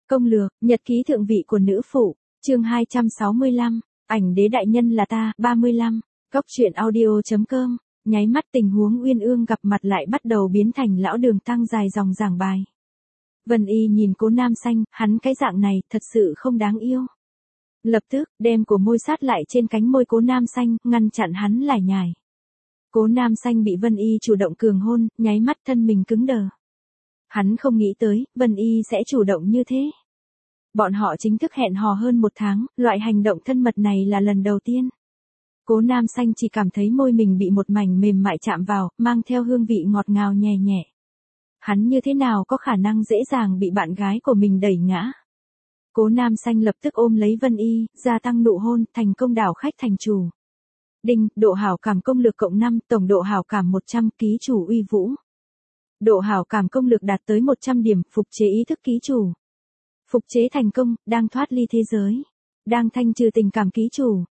Công lược, nhật ký thượng vị của nữ phụ, chương 265, ảnh đế đại nhân là ta, 35, Cóc truyện audio.com, nháy mắt tình huống uyên ương gặp mặt lại bắt đầu biến thành lão đường tăng dài dòng giảng bài. Vân Y nhìn Cố Nam Xanh, hắn cái dạng này thật sự không đáng yêu. Lập tức, đem của môi sát lại trên cánh môi Cố Nam Xanh, ngăn chặn hắn lải nhải. Cố Nam Xanh bị Vân Y chủ động cường hôn, nháy mắt thân mình cứng đờ. Hắn không nghĩ tới, Vân Y sẽ chủ động như thế. Bọn họ chính thức hẹn hò hơn 1 tháng, loại hành động thân mật này là lần đầu tiên. Cố Nam Xanh chỉ cảm thấy môi mình bị một mảnh mềm mại chạm vào, mang theo hương vị ngọt ngào nhẹ nhẹ. Hắn như thế nào có khả năng dễ dàng bị bạn gái của mình đẩy ngã. Cố Nam Xanh lập tức ôm lấy Vân Y, gia tăng nụ hôn, thành công đảo khách thành chủ. Đinh, độ hảo cảm công lược cộng 5, tổng độ hảo cảm 100, ký chủ uy vũ. Độ hảo cảm công lược đạt tới 100 điểm, phục chế ý thức ký chủ. Phục chế thành công, đang thoát ly thế giới. Đang thanh trừ tình cảm ký chủ.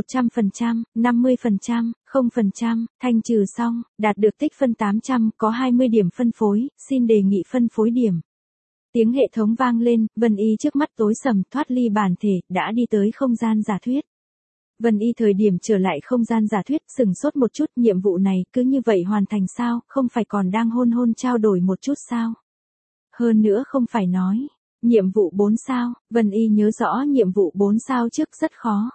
100%, 50%, 0%, thanh trừ xong, đạt được tích phân 800, có 20 điểm phân phối, xin đề nghị phân phối điểm. Tiếng hệ thống vang lên, Vân Y trước mắt tối sầm, thoát ly bản thể, đã đi tới không gian giả thuyết. Vân Y thời điểm trở lại không gian giả thuyết, sửng sốt một chút, nhiệm vụ này cứ như vậy hoàn thành sao, không phải còn đang hôn trao đổi một chút sao? Hơn nữa không phải nói, nhiệm vụ 4 sao, Vân Y nhớ rõ nhiệm vụ 4 sao trước rất khó.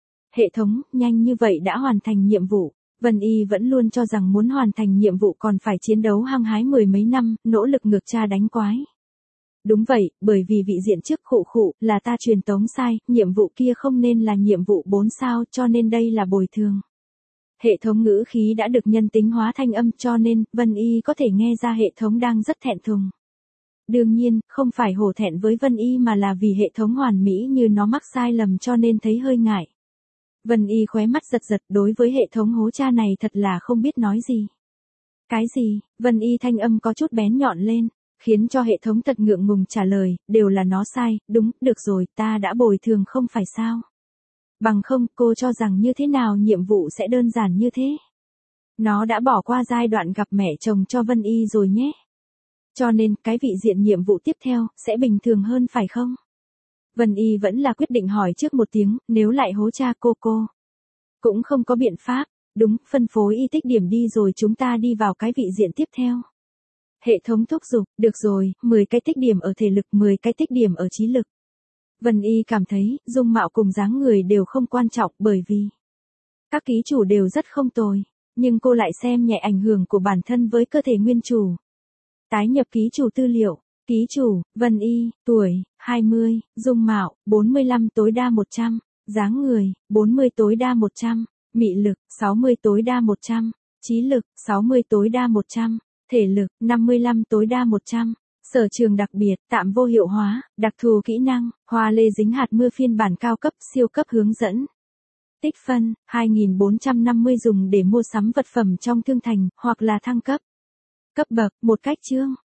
Hệ thống, nhanh như vậy đã hoàn thành nhiệm vụ. Vân Y vẫn luôn cho rằng muốn hoàn thành nhiệm vụ còn phải chiến đấu hăng hái 10 mấy năm, nỗ lực ngược tra đánh quái. Đúng vậy, bởi vì vị diện trước khụ là ta truyền tống sai, nhiệm vụ kia không nên là nhiệm vụ 4 sao cho nên đây là bồi thường. Hệ thống ngữ khí đã được nhân tính hóa thanh âm cho nên Vân Y có thể nghe ra hệ thống đang rất thẹn thùng. Đương nhiên, không phải hổ thẹn với Vân Y mà là vì hệ thống hoàn mỹ như nó mắc sai lầm cho nên thấy hơi ngại. Vân Y khóe mắt giật giật, đối với hệ thống hố cha này thật là không biết nói gì. Cái gì? Vân Y thanh âm có chút bén nhọn lên, khiến cho hệ thống thật ngượng ngùng trả lời, đều là nó sai, đúng, được rồi, ta đã bồi thường không phải sao. Bằng không, cô cho rằng như thế nào nhiệm vụ sẽ đơn giản như thế. Nó đã bỏ qua giai đoạn gặp mẹ chồng cho Vân Y rồi nhé. Cho nên, cái vị diện nhiệm vụ tiếp theo, sẽ bình thường hơn phải không? Vân Y vẫn là quyết định hỏi trước một tiếng, nếu lại hố cha cô. Cũng không có biện pháp, đúng, phân phối y tích điểm đi rồi chúng ta đi vào cái vị diện tiếp theo. Hệ thống thúc giục, được rồi, 10 cái tích điểm ở thể lực, 10 cái tích điểm ở trí lực. Vân Y cảm thấy, dung mạo cùng dáng người đều không quan trọng bởi vì các ký chủ đều rất không tồi, nhưng cô lại xem nhẹ ảnh hưởng của bản thân với cơ thể nguyên chủ. Tái nhập ký chủ tư liệu. Ký chủ, Vân Y, tuổi, 20, dung mạo, 45 tối đa 100, dáng người, 40 tối đa 100, mị lực, 60 tối đa 100, trí lực, 60 tối đa 100, thể lực, 55 tối đa 100, sở trường đặc biệt, tạm vô hiệu hóa, đặc thù kỹ năng, hoa lê dính hạt mưa phiên bản cao cấp, siêu cấp hướng dẫn. Tích phân, 2450 dùng để mua sắm vật phẩm trong thương thành, hoặc là thăng cấp. Cấp bậc, một cách chương.